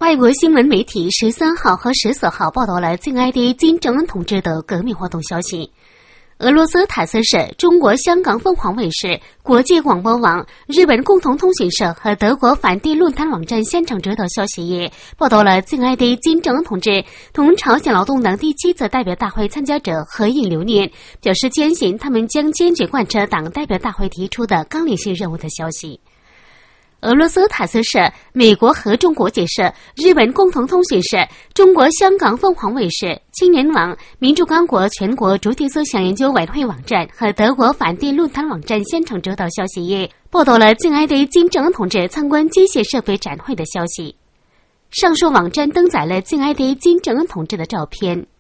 外国新闻媒体13号和14号报道了敬爱的金正恩同志的革命活动消息。俄罗斯塔斯社、中国香港凤凰卫视、国际广播网、日本共同通讯社和德国反帝论坛网站现场指导消息也报道了敬爱的金正恩同志同朝鲜劳动党第7次代表大会参加者合影留念，表示坚信他们将坚决贯彻党代表大会提出的纲领性任务的消息。俄罗斯塔斯社、美国合众国际社、日本共同通讯社、中国香港凤凰卫视、青年网、民主刚果全国主体思想研究委员会网站和德国反帝论坛网站现场指导消息也报道了敬爱的金正恩同志参观机械设备展会的消息。上述网站登载了敬爱的金正恩同志的照片。